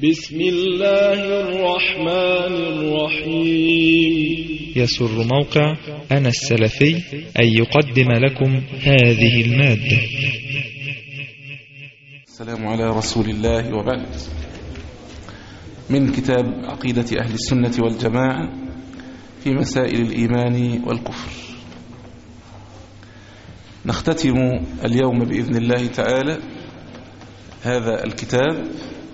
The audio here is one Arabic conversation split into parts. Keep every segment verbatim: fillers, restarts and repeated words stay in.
بسم الله الرحمن الرحيم. يسر موقع أنا السلفي أن يقدم لكم هذه المادة. السلام على رسول الله وبعد. من كتاب عقيدة أهل السنة والجماعة في مسائل الإيمان والكفر. نختتم اليوم بإذن الله تعالى هذا الكتاب،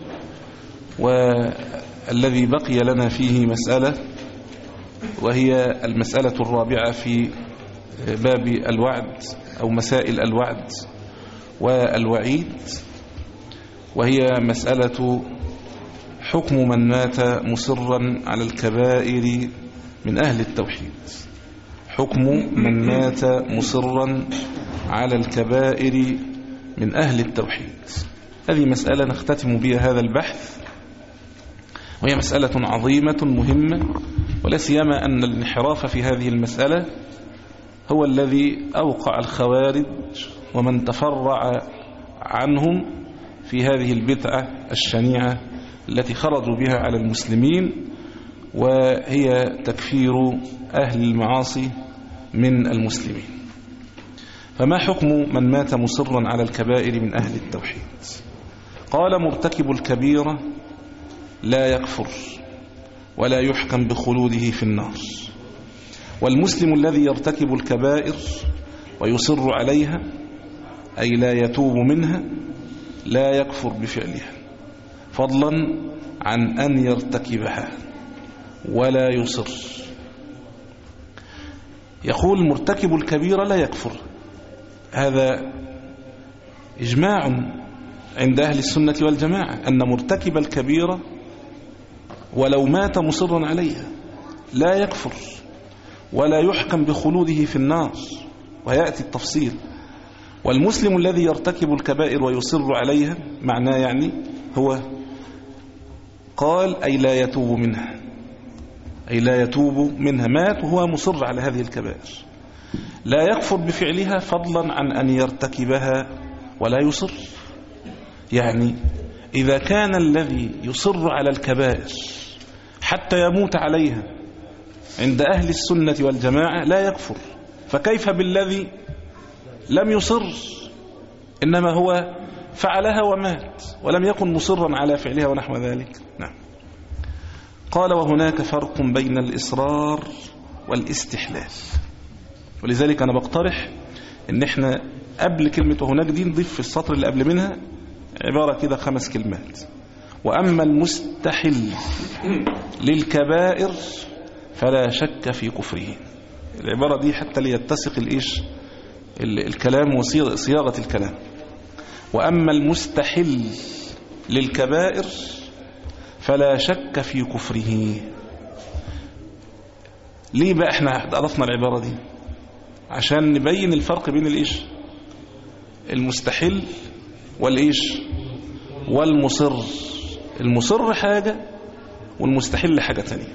والذي بقي لنا فيه مسألة، وهي المسألة الرابعة في باب الوعد أو مسائل الوعد والوعيد، وهي مسألة حكم من مات مصرا على الكبائر من أهل التوحيد. حكم من مات مصرا على الكبائر من أهل التوحيد، هذه مسألة نختتم بها هذا البحث، وهي مسألة عظيمة مهمة، ولا سيما أن الانحراف في هذه المسألة هو الذي أوقع الخوارج ومن تفرع عنهم في هذه البدعة الشنيعة التي خرجوا بها على المسلمين، وهي تكفير أهل المعاصي من المسلمين. فما حكم من مات مصرا على الكبائر من أهل التوحيد؟ قال: مرتكب الكبيرة لا يكفر ولا يحكم بخلوده في النار، والمسلم الذي يرتكب الكبائر ويصر عليها أي لا يتوب منها لا يكفر بفعلها، فضلا عن أن يرتكبها ولا يصر. يقول مرتكب الكبيرة لا يكفر، هذا إجماع عند أهل السنة والجماعة أن مرتكب الكبيرة ولو مات مصرا عليها لا يكفر ولا يحكم بخلوده في النار، ويأتي التفصيل. والمسلم الذي يرتكب الكبائر ويصر عليها معناه يعني هو قال أي لا يتوب منها، أي لا يتوب منها، مات وهو مصر على هذه الكبائر، لا يكفر بفعلها فضلا عن أن يرتكبها ولا يصر. يعني إذا كان الذي يصر على الكبائر حتى يموت عليها عند أهل السنة والجماعة لا يكفر، فكيف بالذي لم يصر إنما هو فعلها ومات ولم يكن مصرا على فعلها ونحو ذلك؟ نعم. قال: وهناك فرق بين الإصرار والاستحلال. ولذلك أنا بقترح إن إحنا قبل كلمة وهناك دي نضيف في السطر اللي قبل منها عبارة كده خمس كلمات: وأما المستحل للكبائر فلا شك في كفره. العبارة دي حتى ليتسق الإيش الكلام وصياغة الكلام. وأما المستحل للكبائر فلا شك في كفره. ليه بقى احنا أضفنا العبارة دي؟ عشان نبين الفرق بين الإيش المستحل والإيش والمصر. المصر حاجة والمستحل حاجة تانية.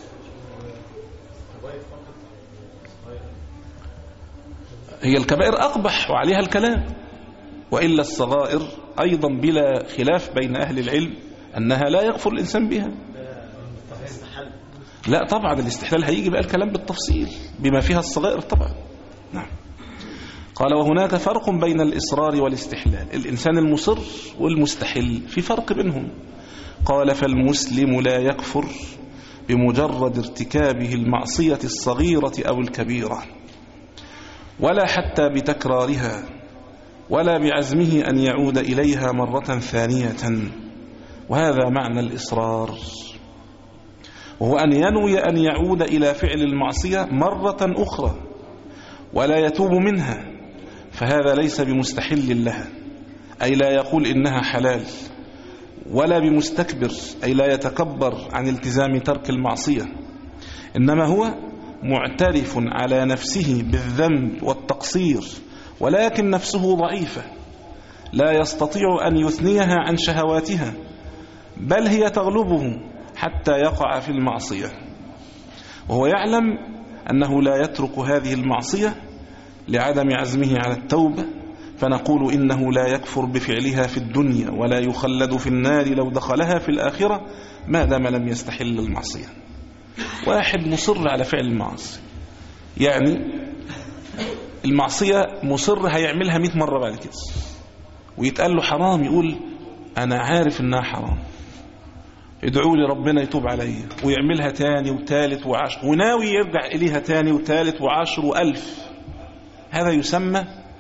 هي الكبائر أقبح وعليها الكلام، وإلا الصغائر أيضا بلا خلاف بين أهل العلم أنها لا يغفر الإنسان بها. لا طبعا الاستحلال هيجي بقى الكلام بالتفصيل بما فيها الصغائر طبعا. نعم. قال: وهناك فرق بين الإصرار والاستحلال. الإنسان المصر والمستحل في فرق بينهم. قال: فالمسلم لا يكفر بمجرد ارتكابه المعصية الصغيرة أو الكبيرة، ولا حتى بتكرارها، ولا بعزمه أن يعود إليها مرة ثانية، وهذا معنى الإصرار، وهو أن ينوي أن يعود إلى فعل المعصية مرة أخرى ولا يتوب منها، فهذا ليس بمستحل لها أي لا يقول إنها حلال، ولا بمستكبر أي لا يتكبر عن التزام ترك المعصية، إنما هو معترف على نفسه بالذنب والتقصير، ولكن نفسه ضعيفة لا يستطيع أن يثنيها عن شهواتها، بل هي تغلبه حتى يقع في المعصية، وهو يعلم أنه لا يترك هذه المعصية لعدم عزمه على التوبة، فنقول إنه لا يكفر بفعلها في الدنيا ولا يخلد في النار لو دخلها في الآخرة ما دام لم يستحل المعصية. واحد مصر على فعل المعصية، يعني المعصية مصر هيعملها مئة مرة بعد كده، ويتقال له حرام يقول أنا عارف إنها حرام، ادعوا لي ربنا يتوب علي، ويعملها تاني وثالث وعشر، وناوي يرجع إليها تاني وثالث وعشر وألف. هذا يسمى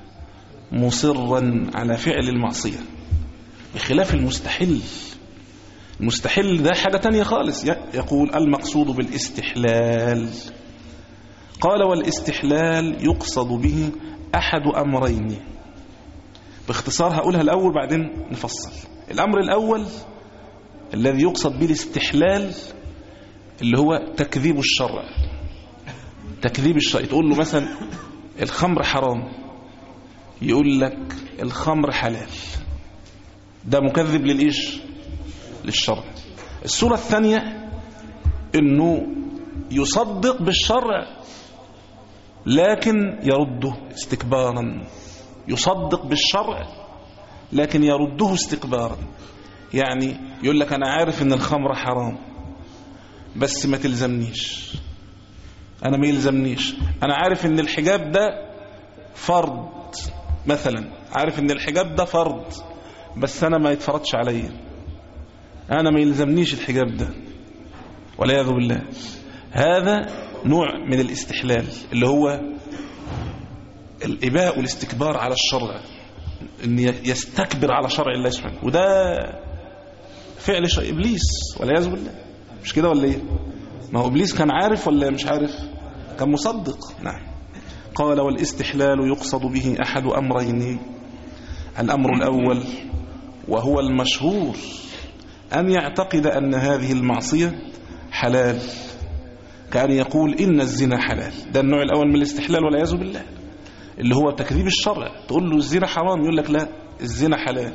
مصرا على فعل المعصية، بخلاف المستحل. المستحل ده حاجة تانية خالص. يقول المقصود بالاستحلال، قال والاستحلال يقصد به أحد أمرين. باختصار هقولها الأول بعدين نفصل. الأمر الأول الذي يقصد به الاستحلال اللي هو تكذيب الشرع. تكذيب الشرع، تقول له مثلا الخمر حرام، يقول لك الخمر حلال، ده مكذب للإيش؟ للشرع. الصورة الثانية انه يصدق بالشرع لكن يرده استكبارا. يصدق بالشرع لكن يرده استكبارا، يعني يقول لك انا عارف ان الخمر حرام بس ما تلزمنيش، انا ما يلزمنيش، انا عارف ان الحجاب ده فرض مثلا، عارف ان الحجاب ده فرض بس انا ما يتفرضش عليا، انا ما يلزمنيش الحجاب ده، والعياذ بالله. هذا نوع من الاستحلال اللي هو الإباء والاستكبار على الشرع، ان يستكبر على شرع الله سبحانه، وده فعل شيء إبليس والعياذ بالله. مش كده ولا ايه؟ ما هو إبليس كان عارف ولا مش عارف؟ كان مصدق. نعم. قال والاستحلال يقصد به أحد أمرين. الأمر الأول وهو المشهور أن يعتقد أن هذه المعصية حلال، كأن يقول إن الزنا حلال. ده النوع الأول من الاستحلال والعياذ بالله، اللي هو تكذيب الشرع. تقول له الزنا حرام يقول لك لا الزنا حلال.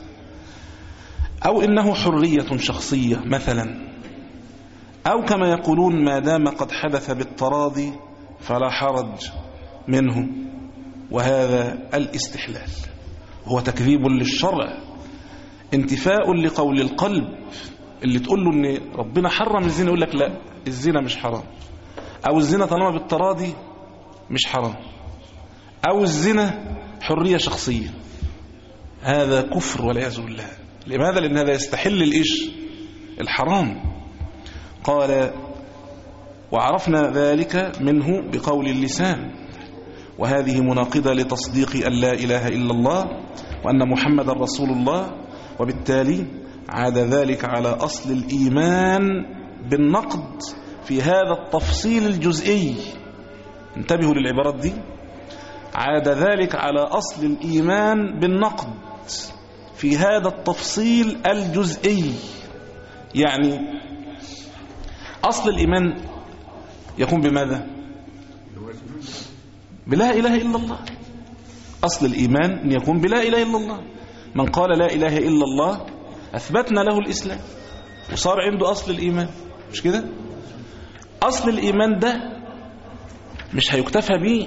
أو إنه حرية شخصية مثلا، أو كما يقولون ما دام قد حدث بالتراضي فلا حرج منه، وهذا الاستحلال هو تكذيب للشرع، انتفاء لقول القلب. اللي تقول له ان ربنا حرم الزنا يقول لك لا الزنا مش حرام، او الزنا طالما بالتراضي مش حرام، او الزنا حرية شخصية. هذا كفر والعياذ بالله. لماذا؟ لأن هذا يستحل الإيش؟ الحرام. قال وعرفنا ذلك منه بقول اللسان، وهذه مناقضة لتصديق أن لا إله إلا الله وأن محمد رسول الله، وبالتالي عاد ذلك على أصل الإيمان بالنقد في هذا التفصيل الجزئي. انتبهوا للعبارات دي. عاد ذلك على أصل الإيمان بالنقد في هذا التفصيل الجزئي. يعني أصل الإيمان يكون بماذا؟ بلا إله إلا الله. أصل الإيمان أن يكون بلا إله إلا الله. من قال لا إله إلا الله أثبتنا له الإسلام وصار عنده أصل الإيمان. مش كده؟ أصل الإيمان ده مش هيكتفى به،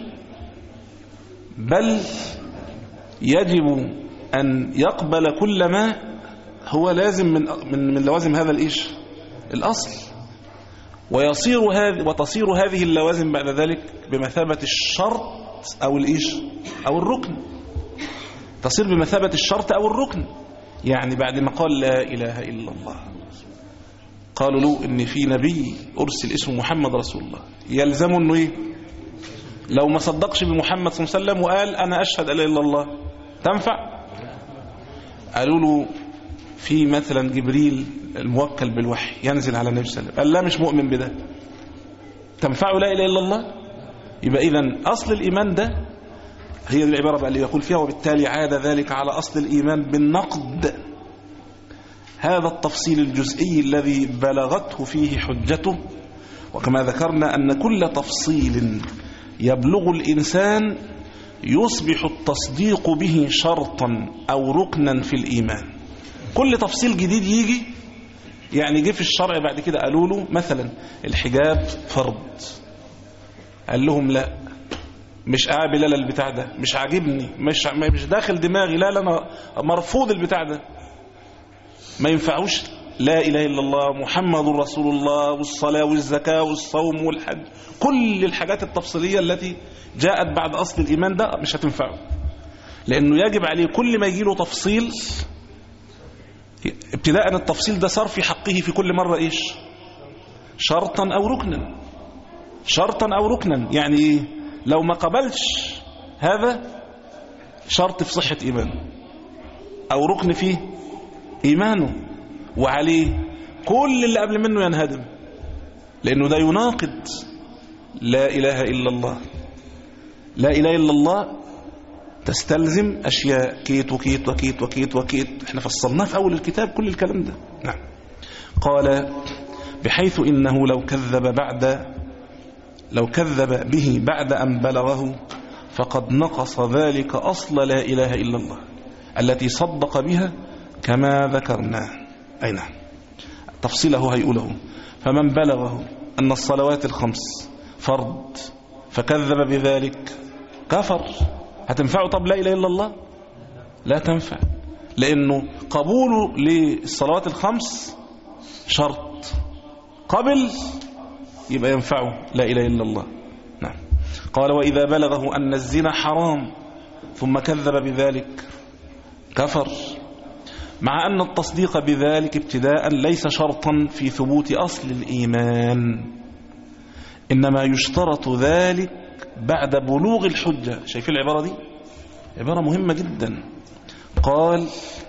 بل يجب أن يقبل كل ما هو لازم من من, من لوازم هذا الإيش؟ الأصل. ويصير هذه وتصير هذه اللوازم بعد ذلك بمثابة الشرط أو الإيش؟ أو الركن. تصير بمثابة الشرط أو الركن. يعني بعد ما قال لا إله إلا الله قالوا له إن في نبي أرسل اسمه محمد رسول الله، يلزمه إنه إيه؟ لو ما صدقش بمحمد صلى الله عليه وسلم وقال أنا أشهد لا إله إلا الله تنفع؟ قالوا له في مثلا جبريل الموكل بالوحي ينزل على النبي صلى الله عليه وسلم، قال لا مش مؤمن بده، تنفع لا إله إلا الله؟ يبقى إذن أصل الإيمان ده هي دي العبارة بقى اللي يقول فيها وبالتالي عاد ذلك على أصل الإيمان بالنقد. هذا التفصيل الجزئي الذي بلغته فيه حجته. وكما ذكرنا أن كل تفصيل يبلغ الإنسان يصبح التصديق به شرطا أو ركنا في الإيمان. كل تفصيل جديد يجي يعني جه في الشرع بعد كده قالوا له مثلا الحجاب فرض، قال لهم لا مش قابل لا البتاع ده، مش عاجبني، مش مش داخل دماغي، لا لا أنا مرفوض البتاع ده، ما ينفعوش لا إله إلا الله محمد رسول الله والصلاة والزكاة والصوم والحج، كل الحاجات التفصيلية التي جاءت بعد أصل الإيمان ده مش هتنفعه، لأنه يجب عليه كل ما يجيله تفصيل ابتداء التفصيل ده صار في حقه في كل مرة إيش؟ شرطا أو ركنا، شرطا أو ركنا. يعني إيه؟ لو ما قبلش هذا شرط في صحة إيمانه أو ركن فيه إيمانه، وعليه كل اللي قبل منه ينهدم، لأنه ده يناقض لا إله إلا الله. لا إله إلا الله تستلزم أشياء كيت وكيت وكيت وكيت وكيت، احنا فصلناه في أول الكتاب كل الكلام ده. نعم. قال بحيث إنه لو كذب بعد لو كذب به بعد أن بلغه فقد نقص ذلك أصل لا إله إلا الله التي صدق بها كما ذكرنا. أي نعم، تفصيله هيقوله. فمن بلغه أن الصلوات الخمس فرض فكذب بذلك كفر. هتنفعه طب لا إله إلا الله؟ لا تنفع، لأنه قبوله للصلوات الخمس شرط، قبل يبقى ينفعه لا إله إلا الله. نعم. قال وإذا بلغه أن الزنا حرام ثم كذب بذلك كفر، مع أن التصديق بذلك ابتداء ليس شرطا في ثبوت أصل الإيمان، إنما يشترط ذلك بعد بلوغ الحجة. شايفين العبارة دي؟ عبارة مهمة جدا. قال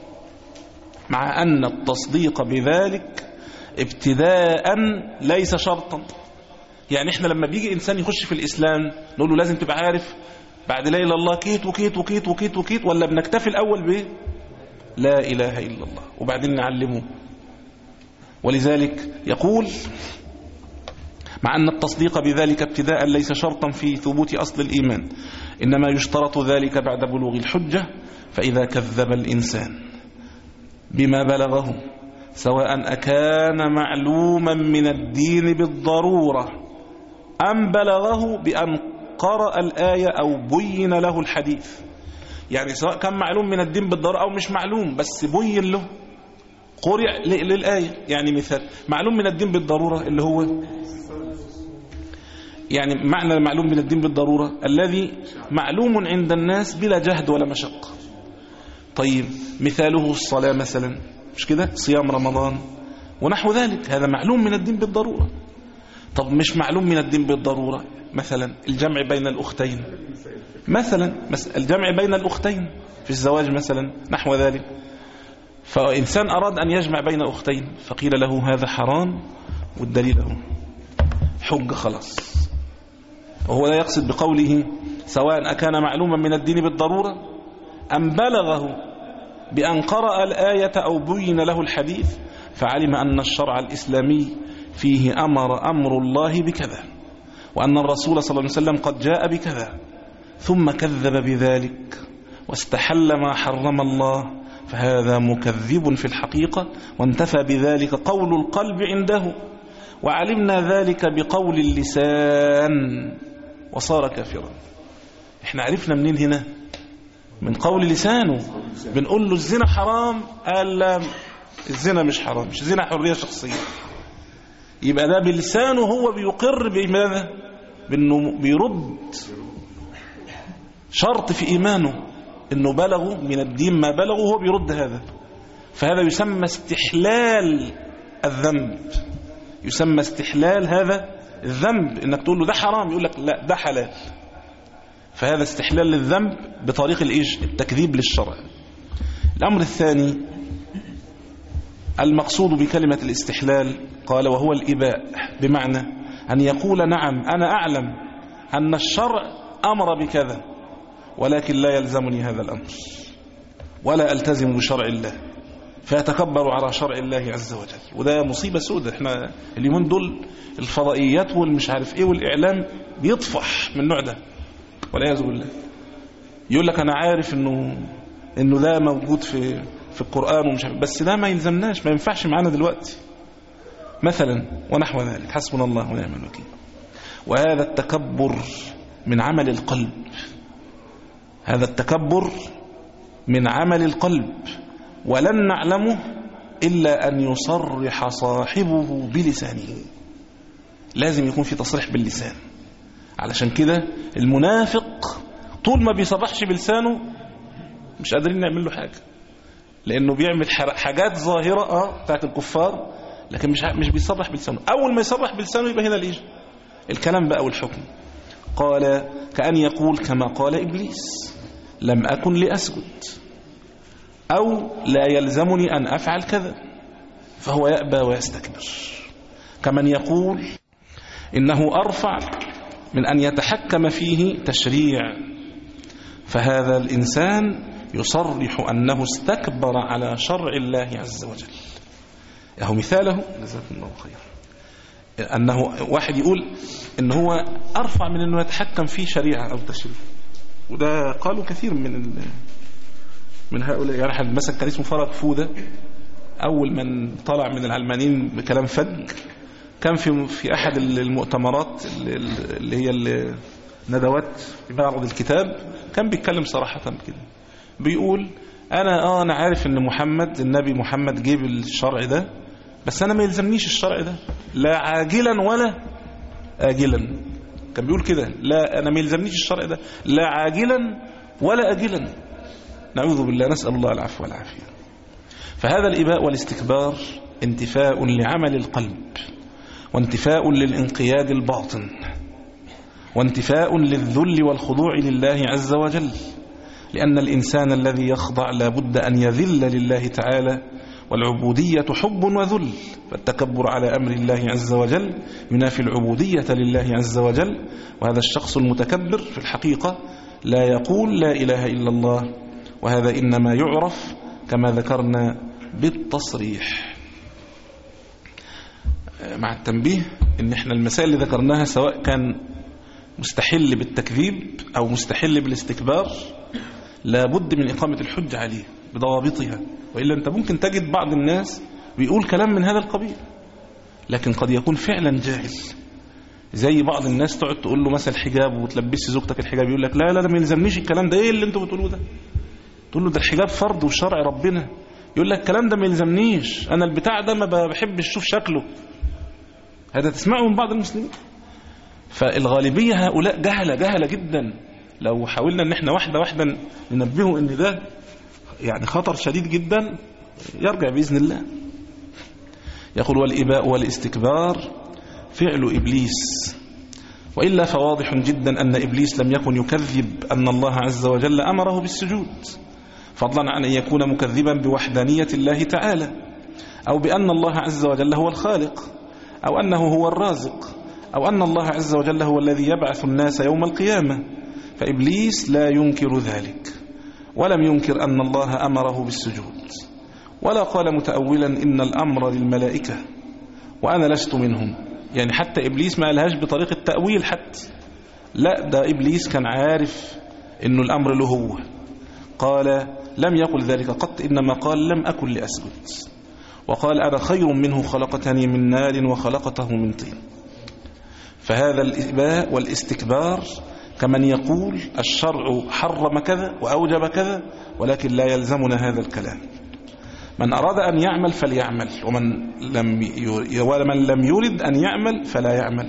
مع أن التصديق بذلك ابتداء ليس شرطا. يعني احنا لما بيجي إنسان يخش في الإسلام نقول له لازم تبقى عارف بعد لا إله إلا الله كيت وكيت وكيت وكيت وكيت، ولا بنكتفي الأول به لا إله إلا الله وبعدين نعلمه. ولذلك يقول مع أن التصديق بذلك ابتداء ليس شرطا في ثبوت أصل الإيمان، إنما يشترط ذلك بعد بلوغ الحجة. فإذا كذب الإنسان بما بلغه سواء أكان معلوما من الدين بالضرورة أم بلغه بأن قرأ الآية أو بين له الحديث، يعني سواء كان معلوم من الدين بالضرورة أو مش معلوم بس بين له قرئ للآية. يعني مثال معلوم من الدين بالضرورة اللي هو يعني معنى معلوم من الدين بالضرورة الذي معلوم عند الناس بلا جهد ولا مشقة. طيب مثاله الصلاة مثلا، مش كده؟ صيام رمضان ونحو ذلك، هذا معلوم من الدين بالضرورة. طب مش معلوم من الدين بالضرورة، مثلا الجمع بين الأختين، مثلا الجمع بين الأختين في الزواج مثلا نحو ذلك. فإنسان أراد أن يجمع بين أختين فقيل له هذا حرام والدليل له حج، خلاص. وهو لا يقصد بقوله سواء أكان معلوما من الدين بالضرورة أم بلغه بأن قرأ الآية أو بين له الحديث، فعلم أن الشرع الإسلامي فيه أمر أمر الله بكذا، وأن الرسول صلى الله عليه وسلم قد جاء بكذا، ثم كذب بذلك واستحل ما حرم الله، فهذا مكذب في الحقيقة، وانتفى بذلك قول القلب عنده، وعلمنا ذلك بقول اللسان وصار كافرا. احنا عرفنا منين هنا؟ من قول لسانه. بنقول له الزنا حرام، قال لا الزنا مش حرام، مش زنا حرية شخصية. يبقى ده بلسانه هو بيقر بماذا؟ بأنه بيرد شرط في إيمانه، أنه بلغه من الدين ما بلغه هو بيرد هذا. فهذا يسمى استحلال الذنب، يسمى استحلال هذا الذنب، انك تقول له ده حرام يقول لك لا ده حلال. فهذا استحلال للذنب بطريق الايش؟ التكذيب للشرع. الامر الثاني المقصود بكلمة الاستحلال قال وهو الإباء، بمعنى أن يقول نعم أنا أعلم أن الشرع أمر بكذا ولكن لا يلزمني هذا الأمر ولا ألتزم بشرع الله، فيتكبر على شرع الله عز وجل. وده مصيبة سودة. احنا اليومين دول الفضائيات والمش عارف ايه والإعلام بيطفح من النوع ده والعياذ بالله. يقول لك أنا عارف إنه إنه ده موجود في في القرآن ومش عارف، بس ده ما يلزمناش، ما ينفعش معانا دلوقتي مثلا ونحو ذلك. حسبنا الله ونعم الوكيل. وهذا التكبر من عمل القلب، هذا التكبر من عمل القلب، ولن نعلمه إلا أن يصرح صاحبه بلسانه. لازم يكون في تصريح باللسان. علشان كده المنافق طول ما بيصرحش بلسانه مش قادرين نعمل له حاجة، لأنه بيعمل حاجات ظاهرة اه بتاعت الكفار، لكن مش مش بيصرح بلسانه. أول ما يصرح بلسانه يبقى هنا الإيه؟ الكلام بقى والحكم. قال كأن يقول كما قال إبليس لم أكن لأسجد، أو لا يلزمني أن أفعل كذا، فهو يأبى ويستكبر. كمن يقول إنه أرفع من أن يتحكم فيه تشريع، فهذا الإنسان يصرح أنه استكبر على شرع الله عز وجل. يهو مثاله جزاكم الله خير، أنه واحد يقول إن هو أرفع من أنه يتحكم في شريعة أو تشريع، وده قالوا كثير من من هؤلاء. يعني أحد مثلا كان اسمه فرج فودة، أول من طلع من العلمانيين بكلام فج، كان في في أحد المؤتمرات اللي هي الندوات في معرض الكتاب، كان بيتكلم صراحة كده، بيقول أنا آه أنا عارف إن محمد النبي محمد جيب الشرع ده، بس أنا ما يلزمنيش الشرع ده لا عاجلا ولا آجلا. كان بيقول كده، لا أنا ما يلزمنيش الشرع ده لا عاجلا ولا آجلا. نعوذ بالله، نسأل الله العفو والعافية. فهذا الإباء والاستكبار انتفاء لعمل القلب، وانتفاء للانقياد الباطن، وانتفاء للذل والخضوع لله عز وجل، لأن الإنسان الذي يخضع لا بد أن يذل لله تعالى، والعبودية حب وذل، فالتكبر على أمر الله عز وجل ينافي العبودية لله عز وجل. وهذا الشخص المتكبر في الحقيقة لا يقول لا إله إلا الله، وهذا إنما يعرف كما ذكرنا بالتصريح، مع التنبيه إن إحنا المسائل اللي ذكرناها سواء كان مستحل بالتكذيب أو مستحل بالاستكبار لابد من إقامة الحج عليه بضوابطها، وإلا أنت ممكن تجد بعض الناس بيقول كلام من هذا القبيل، لكن قد يكون فعلا جاهل. زي بعض الناس تقعد تقول له مثلا الحجاب وتلبسي زوجتك الحجاب، يقول لك لا لا لا ما يلزمنيش الكلام ده، ايه اللي انتوا بتقولوه ده؟ تقول له ده الحجاب فرض وشرع ربنا، يقول لك الكلام ده ما يلزمنيش، انا البتاع ده ما بحبش اشوف شكله. هذا تسمعه من بعض المسلمين. فالغالبية هؤلاء جهلة جهلة جدا. لو حاولنا ان احنا واحدة واحدة ننبهه ان ده يعني خطر شديد جدا يرجع بإذن الله. يقول والإباء والاستكبار فعل إبليس، وإلا فواضح جدا أن إبليس لم يكن يكذب أن الله عز وجل أمره بالسجود، فضلا عن أن يكون مكذبا بوحدانية الله تعالى، أو بأن الله عز وجل هو الخالق، أو أنه هو الرازق، أو أن الله عز وجل هو الذي يبعث الناس يوم القيامة. فإبليس لا ينكر ذلك، ولم ينكر أن الله أمره بالسجود، ولا قال متأولا إن الأمر للملائكة وأنا لست منهم. يعني حتى إبليس ما قالهاش بطريقة تأويل حتى، لا ده إبليس كان عارف إنه الأمر له هو. قال لم يقل ذلك قط، إنما قال لم أكن لأسجد، وقال أنا خير منه خلقتني من نار وخلقته من طين. فهذا الإباء والاستكبار كمن يقول الشرع حرم كذا وأوجب كذا، ولكن لا يلزمنا هذا الكلام. من أراد أن يعمل فليعمل، ومن لم ومن لم يرد أن يعمل فلا يعمل.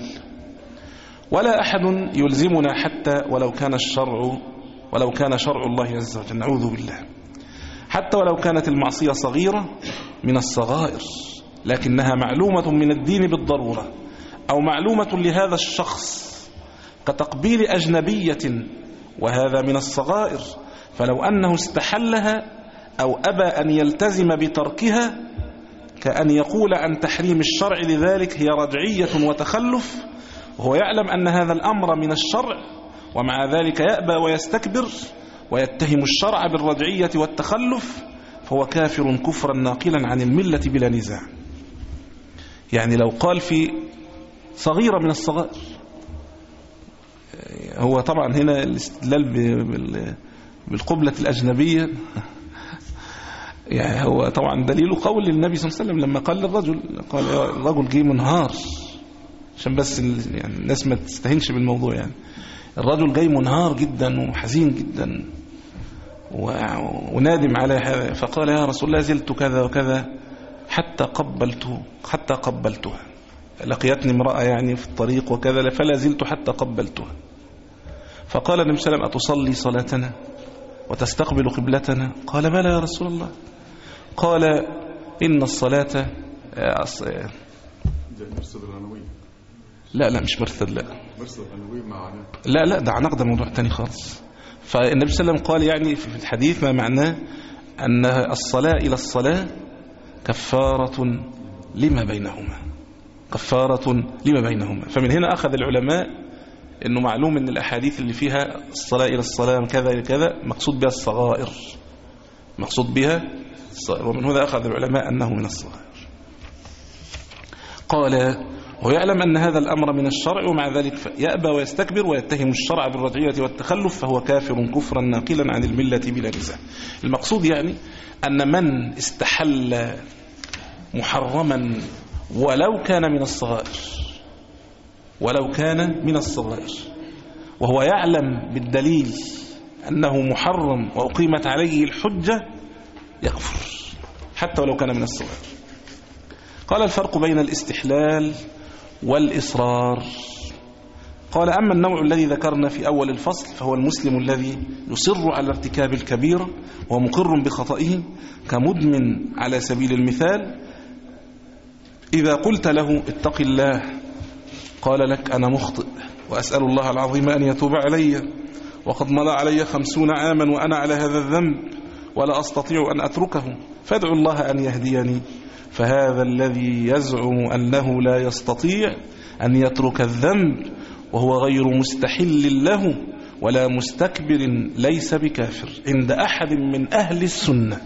ولا أحد يلزمنا حتى ولو كان الشرع ولو كان شرع الله عز وجل، نعوذ بالله، حتى ولو كانت المعصية صغيرة من الصغائر لكنها معلومة من الدين بالضرورة، أو معلومة لهذا الشخص كتقبيل أجنبية، وهذا من الصغائر، فلو أنه استحلها أو أبى أن يلتزم بتركها كأن يقول عن تحريم الشرع لذلك هي رجعية وتخلف، وهو يعلم أن هذا الأمر من الشرع، ومع ذلك يأبى ويستكبر ويتهم الشرع بالرجعية والتخلف، فهو كافر كفرا ناقلا عن الملة بلا نزاع. يعني لو قال في صغيرة من الصغائر، هو طبعا هنا الاستدلال بالقبلة الأجنبية يعني هو طبعا دليل قول للنبي صلى الله عليه وسلم لما قال للرجل، قال الرجل جه منهار، عشان بس يعني الناس ما تستهينش بالموضوع، يعني الرجل جاي منهار جدا وحزين جدا ونادم على هذا، فقال يا رسول الله زلت كذا وكذا حتى قبلته حتى قبلتها، لقيتني امرأة يعني في الطريق وكذا فلا زلت حتى قبلتها. فقال النبي صلى الله عليه وسلم أتصلي صلاتنا وتستقبل قبلتنا؟ قال بلى يا رسول الله. قال إن الصلاة لا لا مش مرثد، لا لا لا ده عنق، ده موضوع تاني خالص. فالنبي صلى الله عليه وسلم قال يعني في الحديث ما معناه أن الصلاة إلى الصلاة كفارة لما بينهما، كفارة لما بينهما. فمن هنا أخذ العلماء أنه معلوم أن الأحاديث اللي فيها الصلاة إلى الصلاة كذا كذا مقصود بها الصغائر، مقصود بها الصغائر، ومن هنا أخذ العلماء أنه من الصغائر. قال ويعلم أن هذا الأمر من الشرع ومع ذلك يأبى ويستكبر ويتهم الشرع بالرجعية والتخلف فهو كافر كفرا ناقلا عن الملة بلا نزاع. المقصود يعني أن من استحل محرما ولو كان من الصغائر، ولو كان من الصغائر وهو يعلم بالدليل أنه محرم وأقيمت عليه الحجة يكفر حتى ولو كان من الصغائر. قال الفرق بين الاستحلال والإصرار. قال أما النوع الذي ذكرنا في أول الفصل فهو المسلم الذي يصر على ارتكاب الكبيرة ومقر بخطئه كمدمن على سبيل المثال، إذا قلت له اتق الله قال لك أنا مخطئ وأسأل الله العظيم أن يتوب علي وقد مضى علي خمسون عاما وأنا على هذا الذنب ولا أستطيع أن أتركه فادعو الله أن يهديني، فهذا الذي يزعم أنه لا يستطيع أن يترك الذنب وهو غير مستحل له ولا مستكبر ليس بكافر عند أحد من أهل السنة.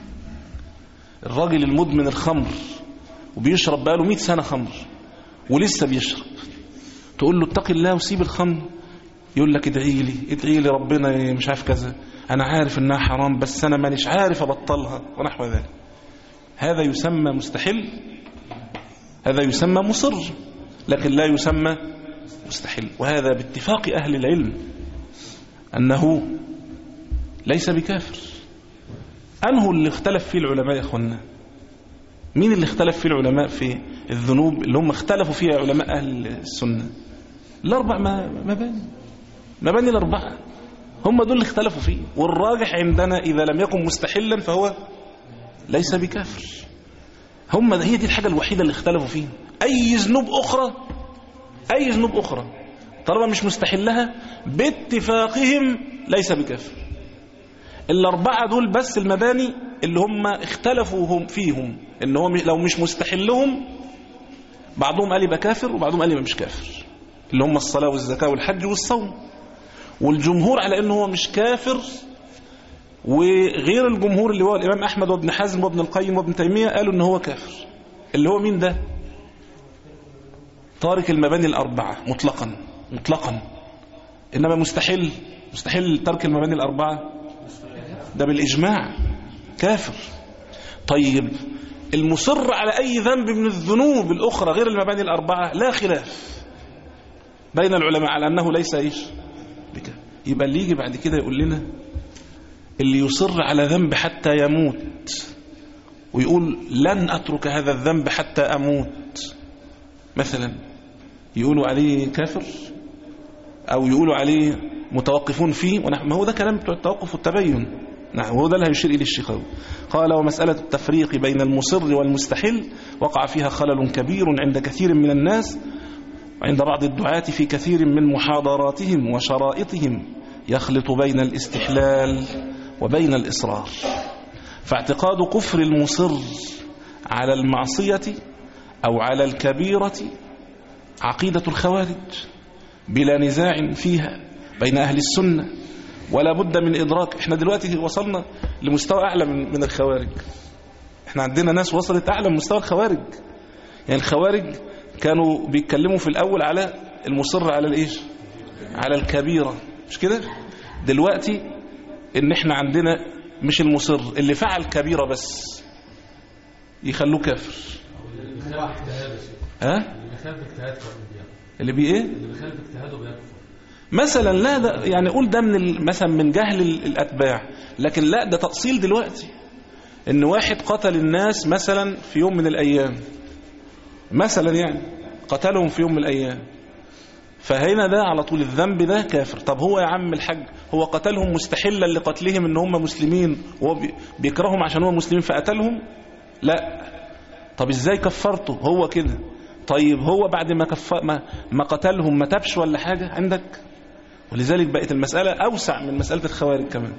الراجل المدمن الخمر وبيشرب بقاله مئة سنة خمر ولسه بيشرب، تقول له اتق الله وسيب الخمر، يقول لك ادعي لي ادعي لي ربنا مش عارف كذا، أنا عارف إنها حرام بس أنا مانيش عارف أبطلها ونحو ذلك. هذا يسمى مستحل، هذا يسمى مصر لكن لا يسمى مستحل، وهذا باتفاق أهل العلم أنه ليس بكافر. أنه اللي اختلف فيه العلماء يا أخوانا؟ مين اللي اختلف فيه العلماء في الذنوب اللي هم اختلفوا فيها علماء أهل السنة؟ الأربع مباني، مباني الأربعة هم دول اللي اختلفوا فيه، والراجح عندنا إذا لم يكن مستحلا فهو ليس بكافر. هم هي دي الحاجة الوحيدة اللي اختلفوا فيها. أي ذنوب أخرى أي ذنوب أخرى طالما مش مستحلها باتفاقهم ليس بكافر. الأربعة دول بس المباني اللي هم اختلفوا هم فيهم إن هو لو مش مستحلهم بعضهم قال يبقى كافر وبعضهم قال يبقى مش كافر، اللي هم الصلاة والزكاة والحج والصوم. والجمهور على إنه هو مش كافر، وغير الجمهور اللي هو الإمام أحمد وابن حزم وابن القيم وابن تيمية قالوا إنه هو كافر. اللي هو مين ده؟ تارك المباني الأربعة مطلقا مطلقا. إنما مستحيل مستحيل ترك المباني الأربعة ده بالإجماع كافر. طيب المصر على أي ذنب من الذنوب الأخرى غير المباني الأربعة لا خلاف بين العلماء على أنه ليس إيش بك. يبقى اللي يجي بعد كده يقول لنا اللي يصر على ذنب حتى يموت ويقول لن أترك هذا الذنب حتى أموت مثلا، يقولوا عليه كافر أو يقولوا عليه متوقفون فيه. ما هو ده كلام بتوع التوقف والتبين. نعم، وهو ده اللي هيشير إليه الشيخاوي. قال ومسألة التفريق بين المصر والمستحل وقع فيها خلل كبير عند كثير من الناس وعند بعض الدعاة في كثير من محاضراتهم وشرائطهم، يخلط بين الاستحلال وبين الإصرار. فاعتقاد كفر المصر على المعصية أو على الكبيرة عقيدة الخوارج بلا نزاع فيها بين أهل السنة، ولا بد من إدراك. احنا دلوقتي وصلنا لمستوى أعلى من, من الخوارج. احنا عندنا ناس وصلت أعلى من مستوى الخوارج. يعني الخوارج كانوا بيتكلموا في الأول على المصر على الإيش؟ على الكبيرة، مش كده؟ دلوقتي إن احنا عندنا مش المصر اللي فعل كبيرة بس يخلوه كافر. ها؟ اللي بي ايه؟ اللي بيخالف اجتهاده بيكفر. مثلا. لا ده يعني قول ده من مثلا من جهل الأتباع، لكن لا ده تأصيل دلوقتي، إن واحد قتل الناس مثلا في يوم من الأيام، مثلا يعني قتلهم في يوم من الأيام، فهنا ده على طول الذنب ده كافر. طب هو يا عم الحج هو قتلهم مستحلا لقتلهم ان هم مسلمين وهو بيكرههم عشان هم مسلمين فقتلهم؟ لا. طب ازاي كفرته هو كده؟ طيب هو بعد ما كفر ما, ما قتلهم ما تبش ولا حاجة عندك؟ ولذلك بقت المسألة أوسع من مسألة الخوارج كمان.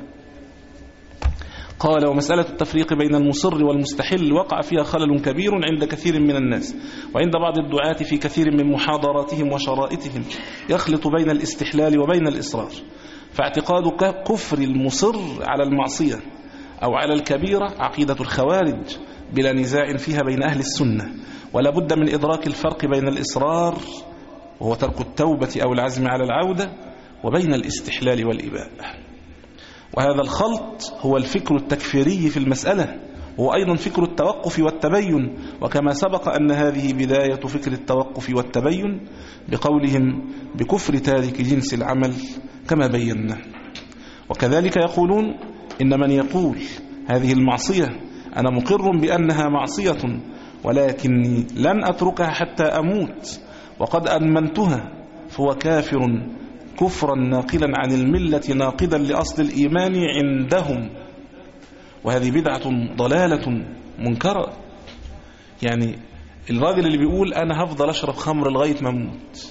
قال ومسألة التفريق بين المصر والمستحل وقع فيها خلل كبير عند كثير من الناس وعند بعض الدعاة في كثير من محاضراتهم وشرائطهم، يخلط بين الاستحلال وبين الإصرار، فاعتقاد كفر المصر على المعصية أو على الكبيرة عقيدة الخوارج بلا نزاع فيها بين أهل السنة، ولا بد من إدراك الفرق بين الإصرار وهو ترك التوبة أو العزم على العودة وبين الاستحلال والإباء. وهذا الخلط هو الفكر التكفيري في المسألة، هو أيضا فكر التوقف والتبين، وكما سبق أن هذه بداية فكر التوقف والتبين بقولهم بكفر تارك جنس العمل كما بينا. وكذلك يقولون إن من يقول هذه المعصية أنا مقر بأنها معصية ولكني لن أتركها حتى أموت وقد أدمنتها فهو كافر كفرا ناقلا عن الملة ناقضا لأصل الإيمان عندهم، وهذه بدعة ضلالة منكرة. يعني الراجل اللي بيقول أنا هفضل أشرب خمر لغاية ما أموت،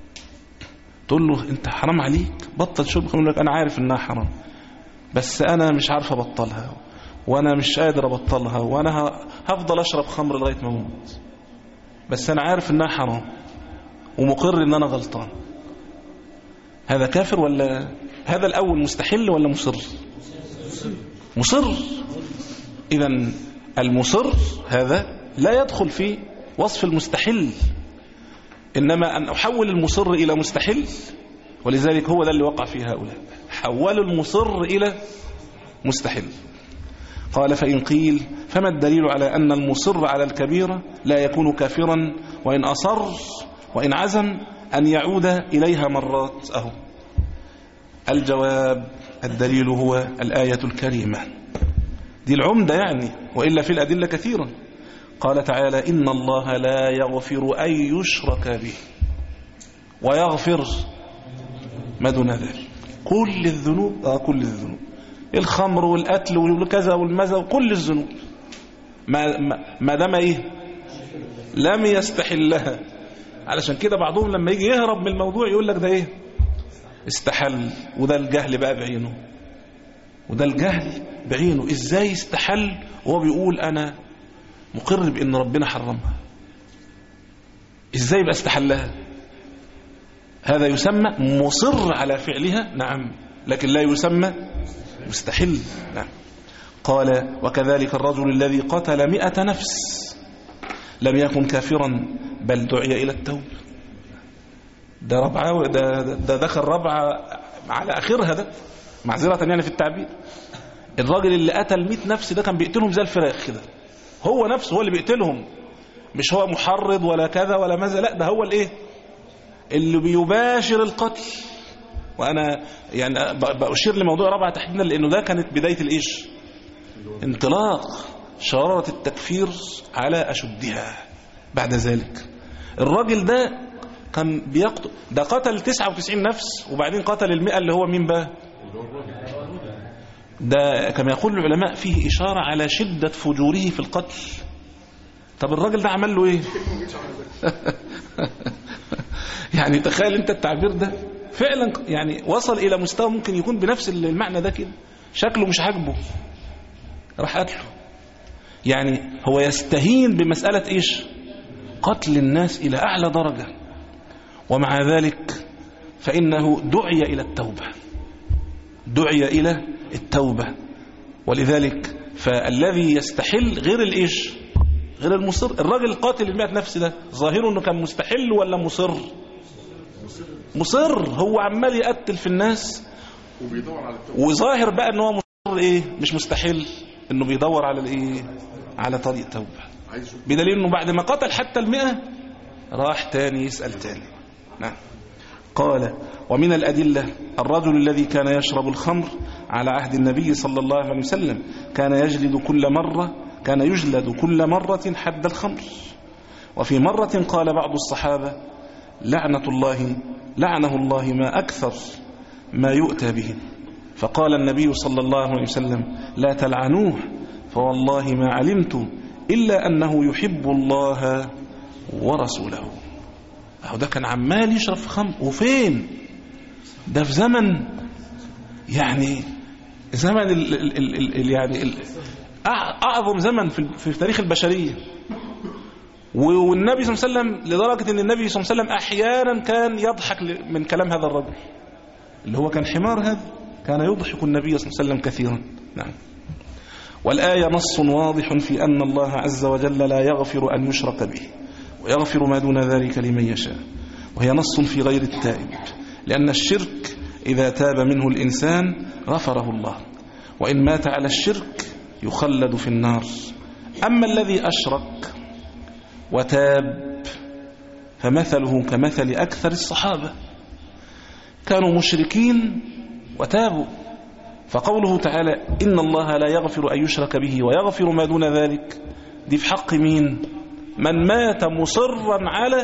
تقول له أنت حرام عليك بطل شرب خمر، لك أنا عارف أنها حرام بس أنا مش عارف أبطلها وأنا مش قادر أبطلها وأنا هفضل أشرب خمر لغاية ما أموت بس أنا عارف أنها حرام ومقر أن أنا غلطان. هذا كافر ولا هذا الأول مستحل ولا مصر؟ مصر. إذن المصر هذا لا يدخل في وصف المستحل، إنما أن أحول المصر إلى مستحل، ولذلك هو ده اللي وقع فيه هؤلاء، حولوا المصر إلى مستحل. قال فإن قيل فما الدليل على أن المصر على الكبيرة لا يكون كافرا وإن أصر وإن عزم أن يعود إليها مرات؟ أهو الجواب الدليل هو الآية الكريمة دي العمدة يعني، وإلا في الأدلة كثيرا. قال تعالى إن الله لا يغفر أن يشرك به ويغفر ما دون ذلك كل الذنوب. آه كل الذنوب، الخمر والقتل والكذا والمذا وكل الذنوب ما, ما دام إيه لم يستحلها. علشان كده بعضهم لما يجي يهرب من الموضوع يقول لك ده إيه استحل، وده الجهل بقى بعينه، وده الجهل بعينه. إزاي استحل وهو بيقول أنا مقر بأن ربنا حرمها؟ إزاي بقى استحلها؟ هذا يسمى مصر على فعلها نعم، لكن لا يسمى مستحل نعم. قال وكذلك الرجل الذي قتل مئة نفس لم يكن كافرا بل دعي إلى التوبة. ده ربعة ده, ده دخل ربعة على آخرها، ده معذرة يعني في التعبير. الراجل اللي قتل مئة نفس ده كان بيقتلهم زي الفراخ كده، هو نفسه هو اللي بيقتلهم، مش هو محرض ولا كذا ولا ماذا، لا ده هو الايه اللي بيباشر القتل. وانا يعني بأشير لموضوع ربعة تحديدا لانه ده كانت بداية الايش انطلاق شرارة التكفير على اشدها. بعد ذلك الراجل ده كان بيقتل، ده قتل تسعة وتسعين نفس وبعدين قتل المئة اللي هو مين بقى؟ ده كما يقول العلماء فيه إشارة على شدة فجوره في القتل. طب الراجل ده عمل له ايه؟ يعني تخيل انت التعبير ده فعلا يعني وصل الى مستوى ممكن يكون بنفس المعنى ده كده، شكله مش عاجبه راح قتله. يعني هو يستهين بمسألة ايش؟ قتل الناس الى اعلى درجة، ومع ذلك فإنه دعي إلى التوبة، دعي إلى التوبة. ولذلك فالذي يستحل غير الإيش غير المصر. الراجل القاتل المئة نفس ده ظاهره أنه كان مستحل ولا مصر؟ مصر. هو عمال يقتل في الناس وظاهر بقى أنه هو مصر إيه مش مستحل، أنه بيدور على الإيه على طريق توبة، بدليل أنه بعد ما قتل حتى المئة راح تاني يسأل تاني. نعم. قال ومن الأدلة الرجل الذي كان يشرب الخمر على عهد النبي صلى الله عليه وسلم كان يجلد كل مرة كان يجلد كل مرة حد الخمر. وفي مرة قال بعض الصحابة لعنة الله لعنه الله ما أكثر ما يؤتى به، فقال النبي صلى الله عليه وسلم لا تلعنوه فوالله ما علمت إلا أنه يحب الله ورسوله. أهو ده كان عمال يشرب خمر، وفين ده؟ في زمن يعني زمن ال ال ال ال يعني ال أعظم زمن في, في تاريخ البشرية. والنبي صلى الله عليه وسلم لدرجة أن النبي صلى الله عليه وسلم أحيانا كان يضحك من كلام هذا الرجل اللي هو كان حمار، هذا كان يضحك النبي صلى الله عليه وسلم كثيرا. نعم. والآية نص واضح في أن الله عز وجل لا يغفر أن يشرك به ويغفر ما دون ذلك لمن يشاء، وهي نص في غير التائب، لأن الشرك إذا تاب منه الإنسان غفره الله، وإن مات على الشرك يخلد في النار. أما الذي أشرك وتاب فمثله كمثل أكثر الصحابة، كانوا مشركين وتابوا. فقوله تعالى إن الله لا يغفر أن يشرك به ويغفر ما دون ذلك، دي في حق مين؟ من مات مصرا على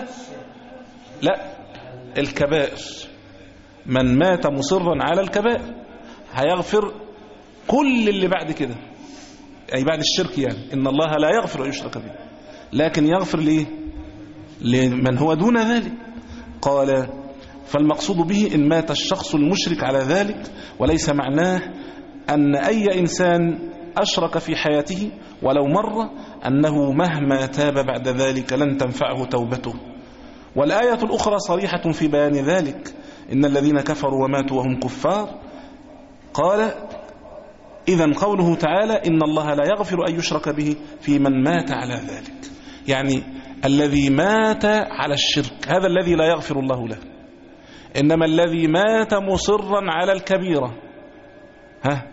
لا الكبائر، من مات مصرا على الكبائر هيغفر كل اللي بعد كده، أي بعد الشرك، يعني إن الله لا يغفر أن يشرك به، لكن يغفر ليه؟ لمن هو دون ذلك. قال فالمقصود به إن مات الشخص المشرك على ذلك، وليس معناه أن أي إنسان أشرك في حياته ولو مرة أنه مهما تاب بعد ذلك لن تنفعه توبته. والآية الأخرى صريحة في بيان ذلك، إن الذين كفروا وماتوا وهم كفار. قال إذن قوله تعالى إن الله لا يغفر أن يشرك به في من مات على ذلك، يعني الذي مات على الشرك هذا الذي لا يغفر الله له، إنما الذي مات مصرا على الكبيرة ها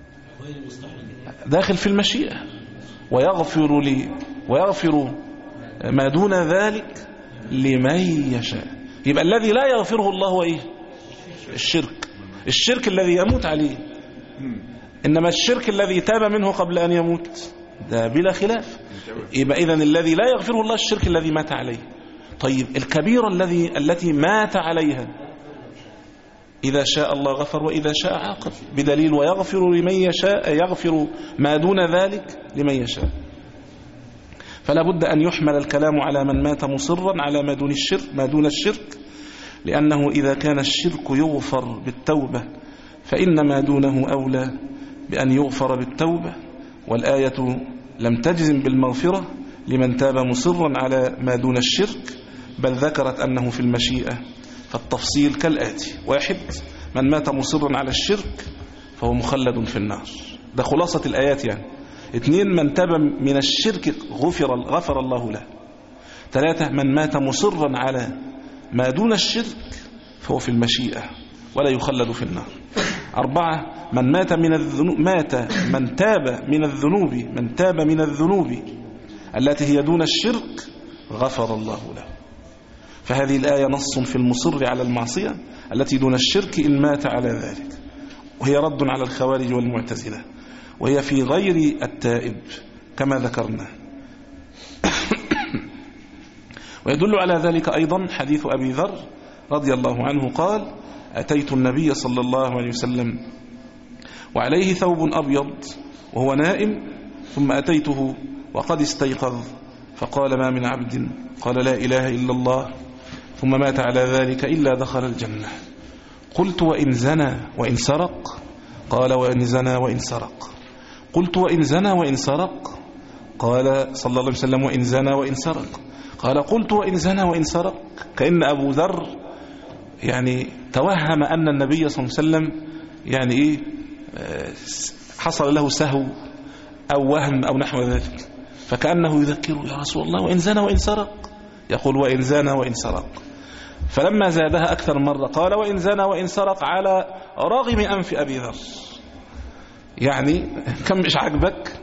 داخل في المشيئة، ويغفر لي ويغفر ما دون ذلك لمن يشاء. يبقى الذي لا يغفره الله هو إيه؟ الشرك، الشرك الذي يموت عليه. إنما الشرك الذي تاب منه قبل أن يموت ده بلا خلاف. يبقى إذن الذي لا يغفره الله الشرك الذي مات عليه. طيب الكبيرة الذي التي مات عليها إذا شاء الله غفر وإذا شاء عاقب، بدليل ويغفر لمن يشاء، يغفر ما دون ذلك لمن يشاء. فلا بد أن يحمل الكلام على من مات مصرا على ما دون الشرك ما دون الشرك لأنه إذا كان الشرك يغفر بالتوبة فإن ما دونه أولى بأن يغفر بالتوبة. والآية لم تجزم بالمغفرة لمن تاب مصرا على ما دون الشرك، بل ذكرت أنه في المشيئة. فالتفصيل كالآتي: واحد، من مات مصرا على الشرك فهو مخلد في النار، ده خلاصة الآيات يعني. اثنين، من تاب من الشرك غفر, غفر الله له. ثلاثة، من مات مصرا على ما دون الشرك فهو في المشيئة ولا يخلد في النار. أربعة، من مات من الذنوب مات من تاب من الذنوب من تاب من الذنوب التي هي دون الشرك غفر الله له. فهذه الآية نص في المصر على المعصية التي دون الشرك إن مات على ذلك، وهي رد على الخوارج والمعتزلة، وهي في غير التائب كما ذكرنا. ويدل على ذلك أيضا حديث أبي ذر رضي الله عنه قال: أتيت النبي صلى الله عليه وسلم وعليه ثوب أبيض وهو نائم، ثم أتيته وقد استيقظ فقال: ما من عبد قال لا إله إلا الله ثم مات على ذلك إلا دخل الجنة. قلت: وإن زنى وإن سرق؟ قال: وإن زنى وإن سرق. قلت: وإن زنى وإن سرق؟ قال صلى الله عليه وسلم: وإن زنى وإن سرق. قال: قلت: وإن زنى وإن سرق. كأن أبو ذر يعني توهم أن النبي صلى الله عليه وسلم يعني إيه حصل له سهو أو وهم أو نحو ذلك، فكأنه يذكره: يا رسول الله وإن زنى وإن سرق؟ يقول: وإن زنى وإن سرق. فلما زادها أكثر مرة قال: وإن زنى وإن سرق على رغم أنف أبي ذر. يعني كم مش عاجبك؟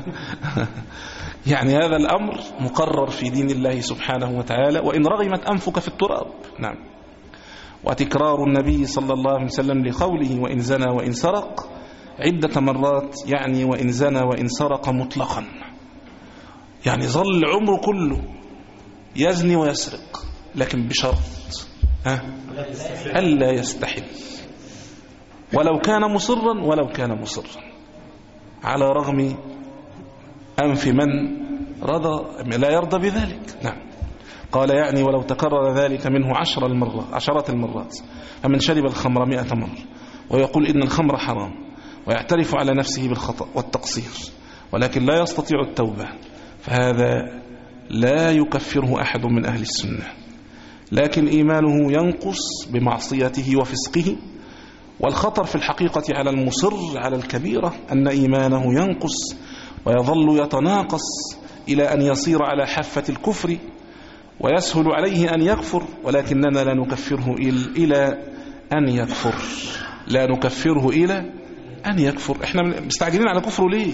يعني هذا الأمر مقرر في دين الله سبحانه وتعالى، وإن رغمت أنفك في التراب. نعم. وتكرار النبي صلى الله عليه وسلم لقوله وإن زنى وإن سرق عدة مرات، يعني وإن زنى وإن سرق مطلقا، يعني ظل عمره كله يزني ويسرق، لكن بشرط ها ألا يستحل، ولو كان مصرا ولو كان مصرا على رغم أنف من رضى لا يرضى بذلك. نعم. قال يعني ولو تكرر ذلك منه عشر المرات عشرات المرات، فمن شرب الخمر مئة مرة ويقول إن الخمر حرام ويعترف على نفسه بالخطأ والتقصير ولكن لا يستطيع التوبة، فهذا لا يكفره أحد من أهل السنة، لكن إيمانه ينقص بمعصيته وفسقه. والخطر في الحقيقة على المصر على الكبيرة أن إيمانه ينقص ويظل يتناقص إلى أن يصير على حافة الكفر ويسهل عليه أن يكفر، ولكننا لا نكفره إلى أن يكفر، لا نكفره إلى أن يكفر. احنا مستعجلين على كفره ليه؟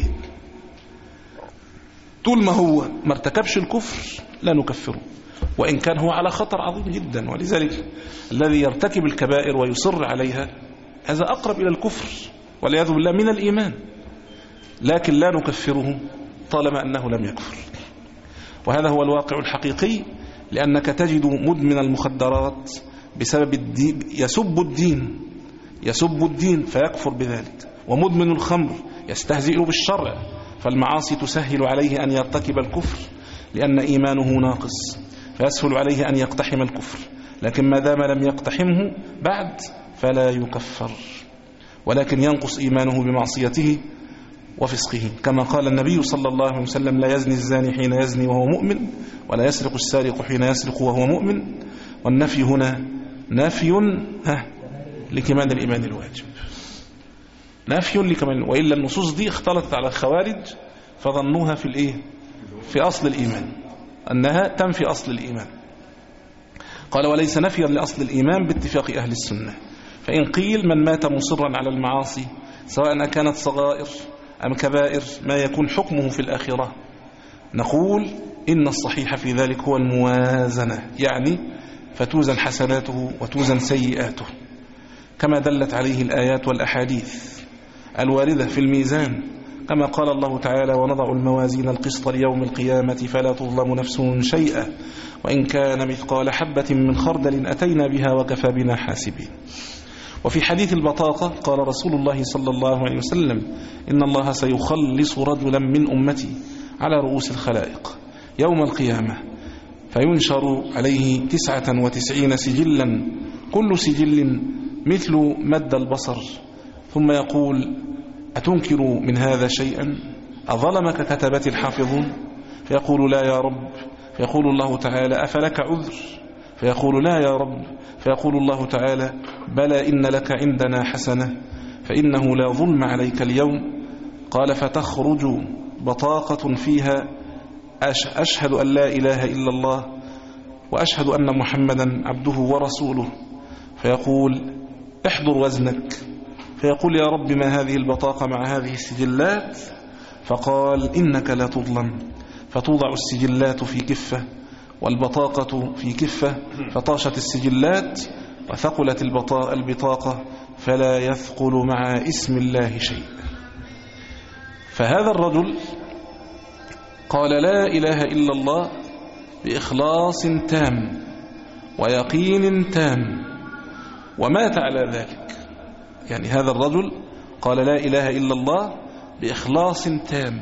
طول ما هو ما ارتكبش الكفر لا نكفره، وإن كان هو على خطر عظيم جدا. ولذلك الذي يرتكب الكبائر ويصر عليها هذا أقرب إلى الكفر والعياذ بالله من الإيمان، لكن لا نكفره طالما أنه لم يكفر. وهذا هو الواقع الحقيقي، لأنك تجد مدمن المخدرات بسبب الدين يسب الدين يسب الدين فيكفر بذلك، ومدمن الخمر يستهزئ بالشرع، فالمعاصي تسهل عليه أن يرتكب الكفر لأن إيمانه ناقص، فيسهل عليه أن يقتحم الكفر، لكن ما دام لم يقتحمه بعد فلا يكفر، ولكن ينقص إيمانه بمعصيته وفسقه، كما قال النبي صلى الله عليه وسلم لا يزني الزاني حين يزني وهو مؤمن، ولا يسرق السارق حين يسرق وهو مؤمن. والنفي هنا نفي لكمال الإيمان الواجب، نفي لكمال، وإلا النصوص دي اختلطت على الخوارج فظنوها في الإيه؟ في أصل الإيمان، أنها تنفي أصل الإيمان. قال وليس نفيا لأصل الإيمان باتفاق أهل السنة، فإن قيل من مات مصرا على المعاصي سواء كانت صغائر أم كبائر ما يكون حكمه في الآخرة، نقول إن الصحيح في ذلك هو الموازنة، يعني فتوزن حسناته وتوزن سيئاته، كما دلت عليه الآيات والأحاديث الواردة في الميزان، كما قال الله تعالى ونضع الموازين القسط ليوم القيامة فلا تظلم نفس شيئا وإن كان مثقال حبة من خردل أتينا بها وكفى بنا حاسبين. وفي حديث البطاقة قال رسول الله صلى الله عليه وسلم إن الله سيخلص رجلا من أمتي على رؤوس الخلائق يوم القيامة فينشر عليه تسعة وتسعين سجلا كل سجل مثل مد البصر، ثم يقول أتنكر من هذا شيئا؟ أظلمك كتبة الحافظون؟ فيقول لا يا رب، فيقول الله تعالى أفلك عذر؟ فيقول لا يا رب، فيقول الله تعالى بلى إن لك عندنا حسنة فإنه لا ظلم عليك اليوم. قال فتخرج بطاقة فيها أشهد أن لا إله إلا الله وأشهد أن محمدا عبده ورسوله، فيقول احضر وزنك، فيقول يا رب ما هذه البطاقة مع هذه السجلات؟ فقال إنك لا تظلم، فتوضع السجلات في كفة والبطاقة في كفة، فطاشت السجلات وثقلت البطاقة فلا يثقل مع اسم الله شيء. فهذا الرجل قال لا إله إلا الله بإخلاص تام ويقين تام ومات على ذلك، يعني هذا الرجل قال لا إله إلا الله بإخلاص تام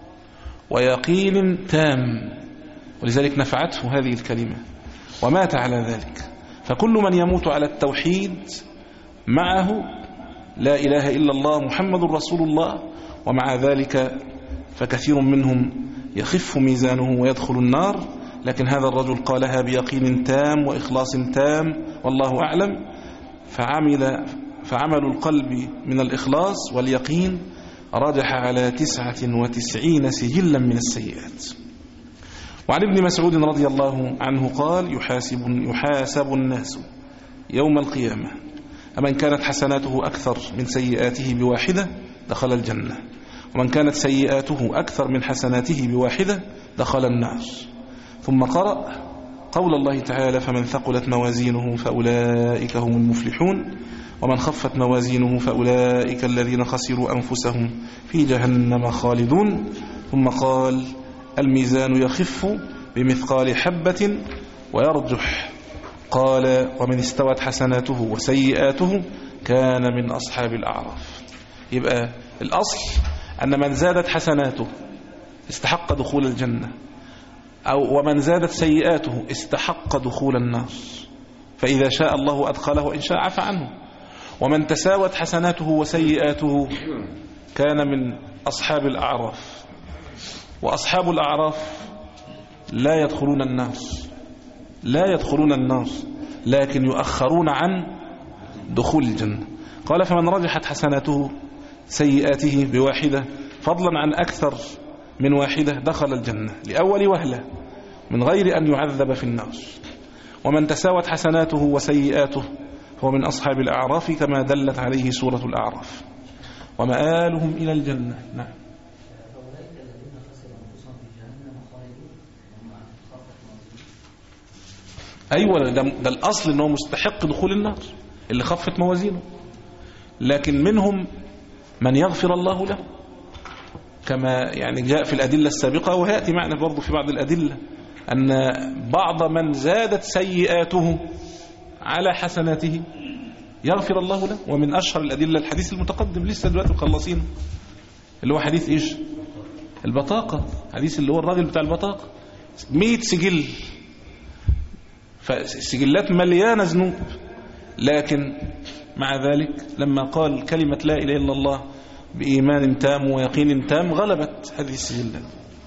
ويقين تام، ولذلك نفعته هذه الكلمة ومات على ذلك. فكل من يموت على التوحيد معه لا إله إلا الله محمد رسول الله ومع ذلك فكثير منهم يخف ميزانه ويدخل النار، لكن هذا الرجل قالها بيقين تام وإخلاص تام والله أعلم، فعمل فعمل القلب من الإخلاص واليقين رجح على تسعة وتسعين سجلا من السيئات. وعن ابن مسعود رضي الله عنه قال يحاسب, يحاسب الناس يوم القيامة من كانت حسناته أكثر من سيئاته بواحدة دخل الجنة، ومن كانت سيئاته أكثر من حسناته بواحدة دخل النار. ثم قرأ قول الله تعالى فمن ثقلت موازينه فأولئك هم المفلحون ومن خفت موازينه فأولئك الذين خسروا أنفسهم في جهنم خالدون. ثم قال الميزان يخف بمثقال حبة ويرجح. قال ومن استوت حسناته وسيئاته كان من أصحاب الأعراف. يبقى الأصل أن من زادت حسناته استحق دخول الجنة، أو ومن زادت سيئاته استحق دخول النار، فإذا شاء الله أدخله وإن شاء عفى عنه. ومن تساوت حسناته وسيئاته كان من أصحاب الأعراف. وأصحاب الأعراف لا يدخلون النار، لا يدخلون النار، لكن يؤخرون عن دخول الجنة. قال فمن رجحت حسناته سيئاته بواحدة فضلا عن أكثر من واحدة دخل الجنة لأول وهلة من غير أن يعذب في النار. ومن تساوت حسناته وسيئاته هو من أصحاب الأعراف كما دلت عليه سورة الأعراف ومآلهم إلى الجنة. نعم. أيوة، ده, ده الأصل أنه مستحق دخول النار اللي خفت موازينه، لكن منهم من يغفر الله له كما يعني جاء في الأدلة السابقة، وهيأتي معنا برضو في بعض الأدلة أن بعض من زادت سيئاته على حسناته يغفر الله له. ومن أشهر الأدلة الحديث المتقدم لسه دلوقتي مخلصين، اللي هو حديث إيش؟ البطاقة، حديث اللي هو الراجل بتاع البطاقة، مئة سجل، فالسجلات مليانة ذنوب، لكن مع ذلك لما قال كلمة لا إله إلا الله بإيمان تام ويقين تام غلبت هذه السجلات.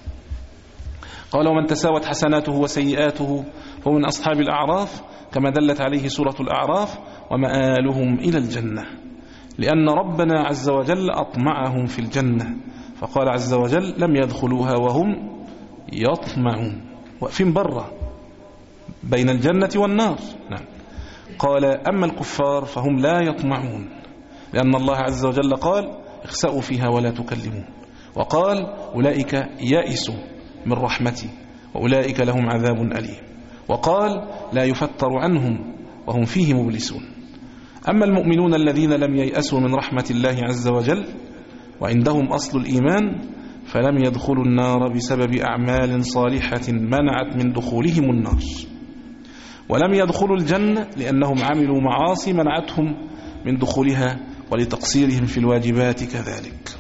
قال ومن تساوت حسناته وسيئاته هو من أصحاب الأعراف كما دلت عليه سورة الأعراف ومآلهم إلى الجنة، لأن ربنا عز وجل أطمعهم في الجنة، فقال عز وجل لم يدخلوها وهم يطمعون، واقفين برا بين الجنة والنار. نعم. قال أما الكفار فهم لا يطمعون، لأن الله عز وجل قال اخسأوا فيها ولا تكلمون، وقال أولئك يئسوا من رحمتي وأولئك لهم عذاب أليم، وقال لا يفتر عنهم وهم فيه مبلسون. أما المؤمنون الذين لم ييأسوا من رحمة الله عز وجل وعندهم أصل الإيمان فلم يدخلوا النار بسبب أعمال صالحة منعت من دخولهم النار، ولم يدخلوا الجنة لأنهم عملوا معاصي منعتهم من دخولها ولتقصيرهم في الواجبات كذلك.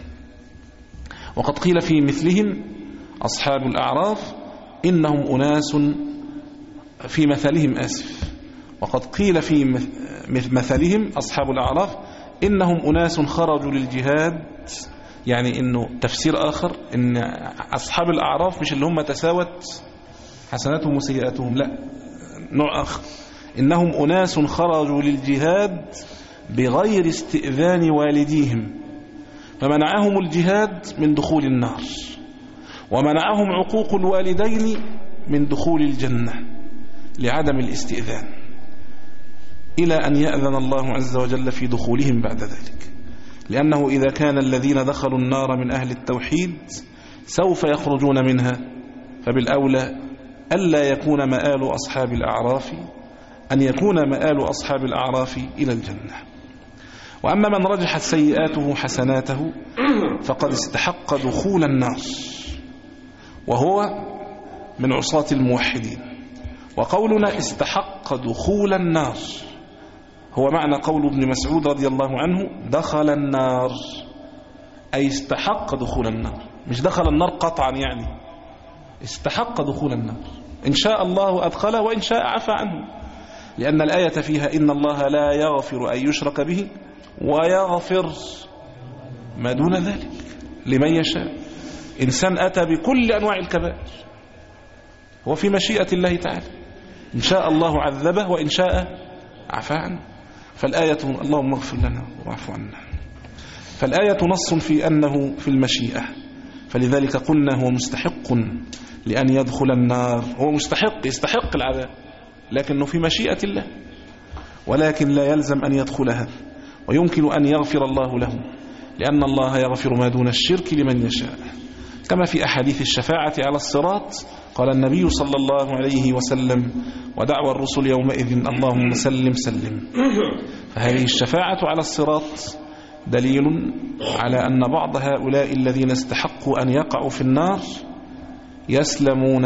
وقد قيل في مثلهم أصحاب الأعراف إنهم أناس في مثلهم آسف وقد قيل في مثلهم أصحاب الأعراف إنهم أناس خرجوا للجهاد، يعني إنه تفسير آخر إن أصحاب الأعراف مش اللي هم تساوت حسناتهم وسيئاتهم، لا، نوع آخر، إنهم أناس خرجوا للجهاد بغير استئذان والديهم فمنعهم الجهاد من دخول النار، ومنعهم عقوق الوالدين من دخول الجنة لعدم الاستئذان، إلى أن يأذن الله عز وجل في دخولهم بعد ذلك. لأنه إذا كان الذين دخلوا النار من أهل التوحيد سوف يخرجون منها، فبالأولى ألا يكون مآل أصحاب الأعراف أن يكون مآل أصحاب الأعراف إلى الجنة. وأما من رجحت سيئاته حسناته فقد استحق دخول النار وهو من عصاة الموحدين. وقولنا استحق دخول النار هو معنى قول ابن مسعود رضي الله عنه دخل النار، أي استحق دخول النار، مش دخل النار قطعا، يعني استحق دخول النار، إن شاء الله أدخله وإن شاء عفى عنه، لأن الآية فيها إن الله لا يغفر أن يشرك به ويغفر ما دون ذلك لمن يشاء. إنسان أتى بكل أنواع الكبائر هو في مشيئة الله تعالى، إن شاء الله عذبه وإن شاء عفى عنه. فالآية اللهم اغفر لنا واعف عنا، فالآية نص في أنه في المشيئة، فلذلك قلنا هو مستحق لأن يدخل النار، هو مستحق يستحق العذاب لكنه في مشيئة الله، ولكن لا يلزم أن يدخلها، ويمكن أن يغفر الله له، لأن الله يغفر ما دون الشرك لمن يشاء، كما في أحاديث الشفاعة على الصراط قال النبي صلى الله عليه وسلم: ودعوى الرسل يومئذ اللهم سلم سلم. فهذه الشفاعة على الصراط دليل على أن بعض هؤلاء الذين استحقوا أن يقعوا في النار يسلمون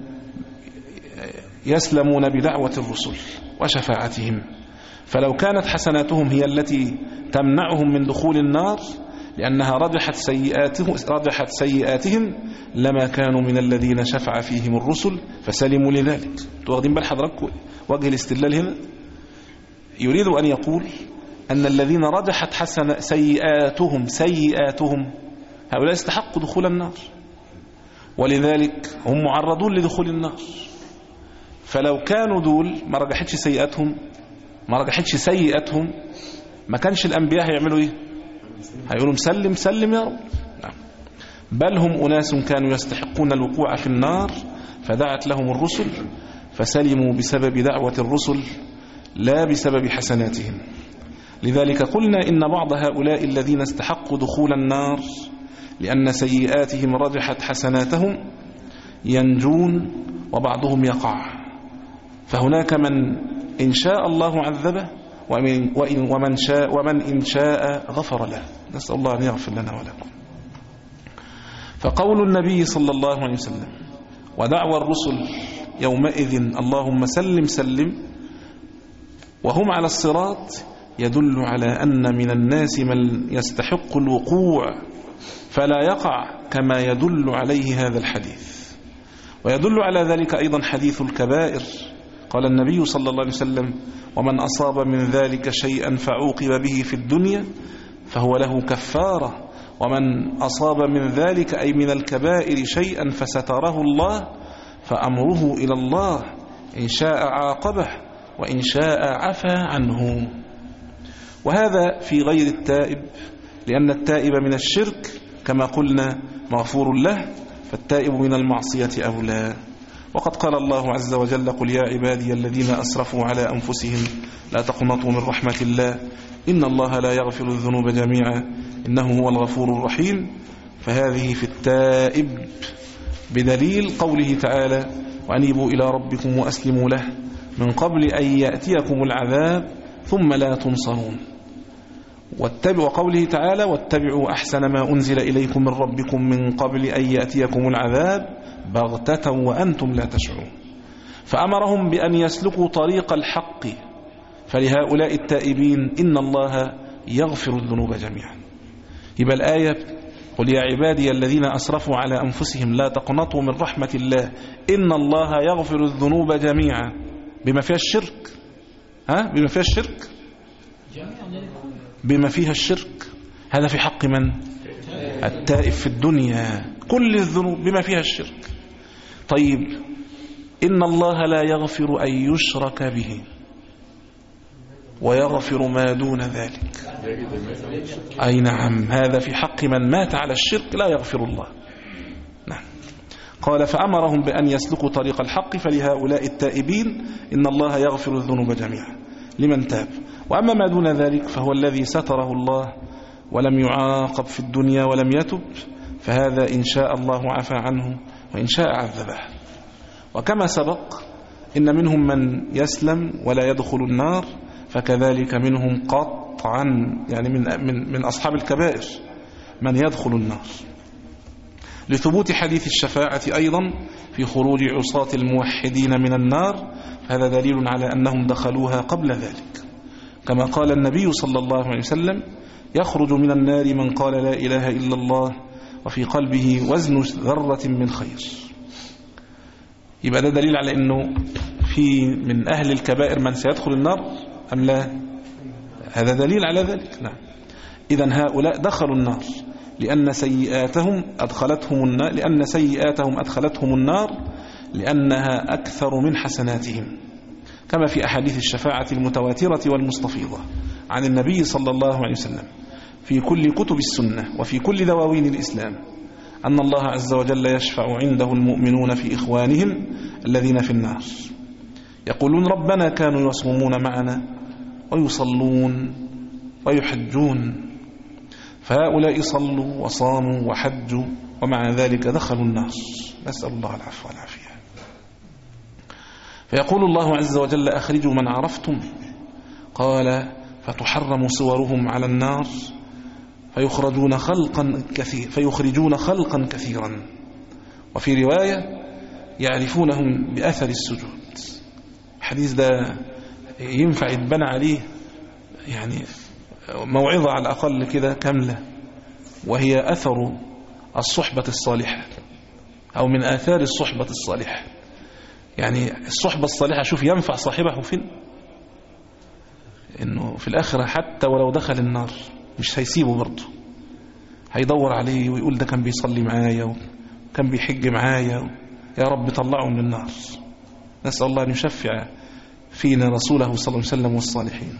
يسلمون بدعوة الرسل وشفاعتهم. فلو كانت حسناتهم هي التي تمنعهم من دخول النار لأنها رجحت سيئاتهم, رجحت سيئاتهم لما كانوا من الذين شفع فيهم الرسل فسلموا لذلك. واخدين بال حضراتكم وجه الاستدلال هنا؟ يريد أن يقول أن الذين رجحت حسن سيئاتهم سيئاتهم هؤلاء استحقوا دخول النار، ولذلك هم معرضون لدخول النار. فلو كانوا دول ما رجحتش سيئاتهم ما رجحتش سيئاتهم ما كانش الأنبياء هيعملوا إيه؟ هيقولوا مسلم سلم يا رب. بل هم أناس كانوا يستحقون الوقوع في النار فدعت لهم الرسل فسلموا بسبب دعوة الرسل لا بسبب حسناتهم. لذلك قلنا إن بعض هؤلاء الذين استحقوا دخول النار لأن سيئاتهم رجحت حسناتهم ينجون وبعضهم يقع. فهناك من إن شاء الله عذبه ومن, ومن, شاء ومن إن شاء غفر له. نسأل الله أن يغفر لنا ولكم. فقول النبي صلى الله عليه وسلم: ودعوى الرسل يومئذ اللهم سلم سلم وهم على الصراط يدل على أن من الناس من يستحق الوقوع فلا يقع كما يدل عليه هذا الحديث. ويدل على ذلك أيضا حديث الكبائر. قال النبي صلى الله عليه وسلم: ومن أصاب من ذلك شيئا فعوقب به في الدنيا فهو له كفارة، ومن أصاب من ذلك أي من الكبائر شيئا فستره الله فأمره إلى الله إن شاء عاقبه وإن شاء عفى عنه. وهذا في غير التائب، لأن التائب من الشرك كما قلنا مغفور له، فالتائب من المعصية أولى. وقد قال الله عز وجل: قل يا عبادي الذين أسرفوا على أنفسهم لا تقنطوا من رحمة الله إن الله لا يغفر الذنوب جميعا إنه هو الغفور الرحيم. فهذه في التائب بدليل قوله تعالى: وأنيبوا إلى ربكم وأسلموا له من قبل أن يأتيكم العذاب ثم لا تنصرون. وقوله تعالى: واتبعوا أحسن ما أنزل إليكم من ربكم من قبل أن يأتيكم العذاب بغتة وأنتم لا تشعرون. فأمرهم بأن يسلكوا طريق الحق. فلهؤلاء التائبين إن الله يغفر الذنوب جميعا. يبقى الآية: قل يا عبادي الذين أسرفوا على أنفسهم لا تقنطوا من رحمة الله إن الله يغفر الذنوب جميعا، بما فيها الشرك. ها؟ بما فيها الشرك بما فيها الشرك هذا في حق من؟ التائب في الدنيا. كل الذنوب بما فيها الشرك. طيب، إن الله لا يغفر أن يشرك به ويغفر ما دون ذلك. أي نعم، هذا في حق من مات على الشرك لا يغفر الله. نعم. قال: فأمرهم بأن يسلكوا طريق الحق. فلهؤلاء التائبين إن الله يغفر الذنوب جميعا لمن تاب. وأما ما دون ذلك فهو الذي ستره الله ولم يعاقب في الدنيا ولم يتب، فهذا إن شاء الله عفى عنه وإن شاء عذبه. وكما سبق إن منهم من يسلم ولا يدخل النار، فكذلك منهم قطعا يعني من, من, من أصحاب الكبائر من يدخل النار، لثبوت حديث الشفاعة أيضا في خروج عصاة الموحدين من النار. هذا دليل على أنهم دخلوها قبل ذلك، كما قال النبي صلى الله عليه وسلم: يخرج من النار من قال لا إله إلا الله وفي قلبه وزن ذرة من خير. يبقى ده دليل على أنه في من أهل الكبائر من سيدخل النار أم لا؟ هذا دليل على ذلك. نعم. إذن هؤلاء دخلوا النار لأن سيئاتهم أدخلتهم النار لأن سيئاتهم أدخلتهم النار لأنها أكثر من حسناتهم، كما في أحاديث الشفاعة المتواترة والمستفيضة عن النبي صلى الله عليه وسلم في كل كتب السنة وفي كل دواوين الإسلام أن الله عز وجل يشفع عنده المؤمنون في إخوانهم الذين في النار، يقولون: ربنا كانوا يصومون معنا ويصلون ويحجون. فهؤلاء صلوا وصاموا وحجوا ومع ذلك دخلوا النار، نسأل الله العفو والعافية. فيقول الله عز وجل أخرجوا من عرفتم، قال فتحرم صورهم على النار فيخرجون خلقا كثير فيخرجون خلقا كثيرا. وفي رواية يعرفونهم بأثر السجود. الحديث ده ينفع يتبنى عليه يعني موعظة على الأقل كده كاملة، وهي أثر الصحبة الصالحة أو من آثار الصحبة الصالحة. يعني الصحبة الصالحة شوف ينفع صاحبه فين؟ إنه في الآخرة حتى ولو دخل النار مش هيسيبه برضه، هيدور عليه ويقول ده كان بيصلي معايا وكان بيحج معايا، يا رب طلعه من النار. نسأل الله أن يشفع فينا رسوله صلى الله عليه وسلم والصالحين.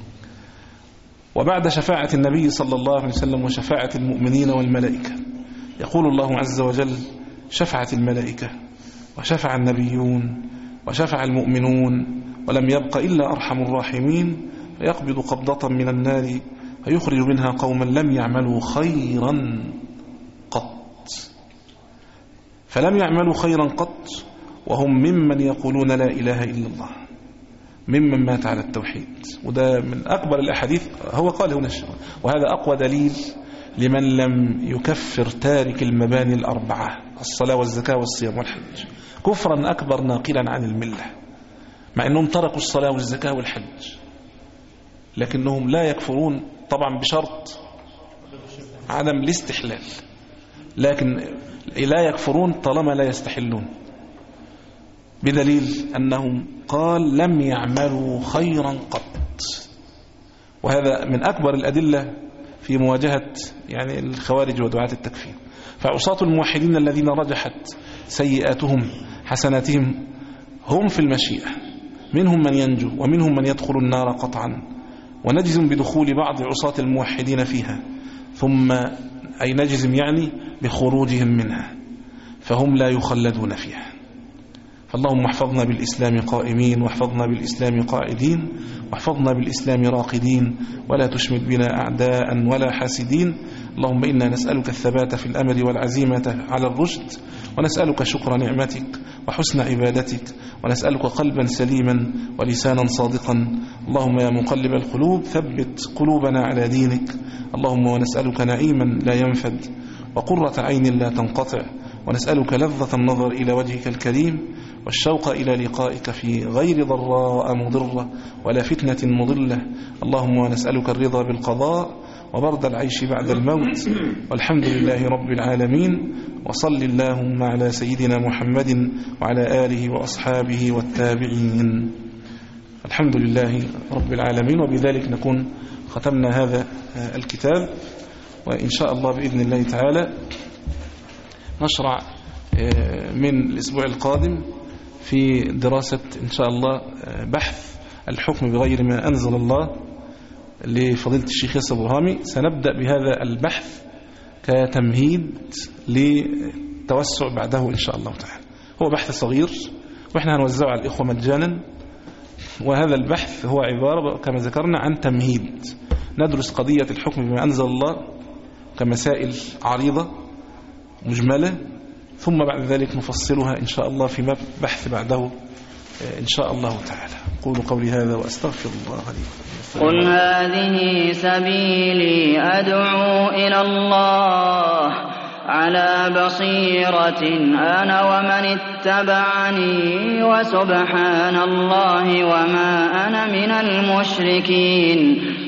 وبعد شفاعة النبي صلى الله عليه وسلم وشفاعة المؤمنين والملائكة يقول الله عز وجل شفعت الملائكة وشفع النبيون وشفع المؤمنون ولم يبق إلا أرحم الراحمين، فيقبض قبضة من النار فيخرج منها قوما لم يعملوا خيرا قط، فلم يعملوا خيرا قط وهم ممن يقولون لا إله إلا الله، ممن مات على التوحيد. وده من أكبر الأحاديث، هو قال هنا الشيخ، وهذا أقوى دليل لمن لم يكفر تارك المباني الأربعة الصلاة والزكاة والصيام والحج كفرا أكبر ناقلا عن الملة، مع أنهم تركوا الصلاة والزكاة والحج، لكنهم لا يكفرون طبعا بشرط عدم الاستحلال، لكن لا يكفرون طالما لا يستحلون، بدليل أنهم قال لم يعملوا خيرا قط. وهذا من أكبر الأدلة في مواجهة يعني الخوارج ودعاة التكفير. فعصاة الموحدين الذين رجحت سيئاتهم حسناتهم هم في المشيئة، منهم من ينجو ومنهم من يدخل النار قطعا، ونجزم بدخول بعض عصاة الموحدين فيها، ثم أي نجزم يعني بخروجهم منها، فهم لا يخلدون فيها. فاللهم احفظنا بالإسلام قائمين، واحفظنا بالإسلام قاعدين، واحفظنا بالإسلام راقدين، ولا تشمت بنا أعداء ولا حاسدين. اللهم إنا نسألك الثبات في الأمر والعزيمة على الرشد، ونسألك شكر نعمتك وحسن عبادتك، ونسألك قلبا سليما ولسانا صادقا. اللهم يا مقلب القلوب ثبت قلوبنا على دينك. اللهم ونسألك نعيما لا ينفد وقرة عين لا تنقطع، ونسألك لذة النظر إلى وجهك الكريم والشوق إلى لقائك في غير ضراء مضرة ولا فتنة مضلة. اللهم ونسألك الرضا بالقضاء وبرد العيش بعد الموت، والحمد لله رب العالمين. وصل اللهم على سيدنا محمد وعلى آله وأصحابه والتابعين. الحمد لله رب العالمين. وبذلك نكون ختمنا هذا الكتاب، وإن شاء الله بإذن الله تعالى نشرع من الأسبوع القادم في دراسة إن شاء الله بحث الحكم بغير ما أنزل الله لفضيلة الشيخ ياسر برهامي. سنبدأ بهذا البحث كتمهيد للتوسع بعده إن شاء الله تعالى. هو بحث صغير وإحنا هنوزعه على الإخوة مجانا، وهذا البحث هو عبارة كما ذكرنا عن تمهيد، ندرس قضية الحكم بما أنزل الله كمسائل عريضة مجملة، ثم بعد ذلك نفصلها إن شاء الله في بحث بعده إن شاء الله تعالى. قولوا قولي هذا وأستغفر الله لي. قل هذه سبيلي أدعو إلى الله على بصيرة أنا ومن اتبعني، وسبحان الله وما أنا من المشركين.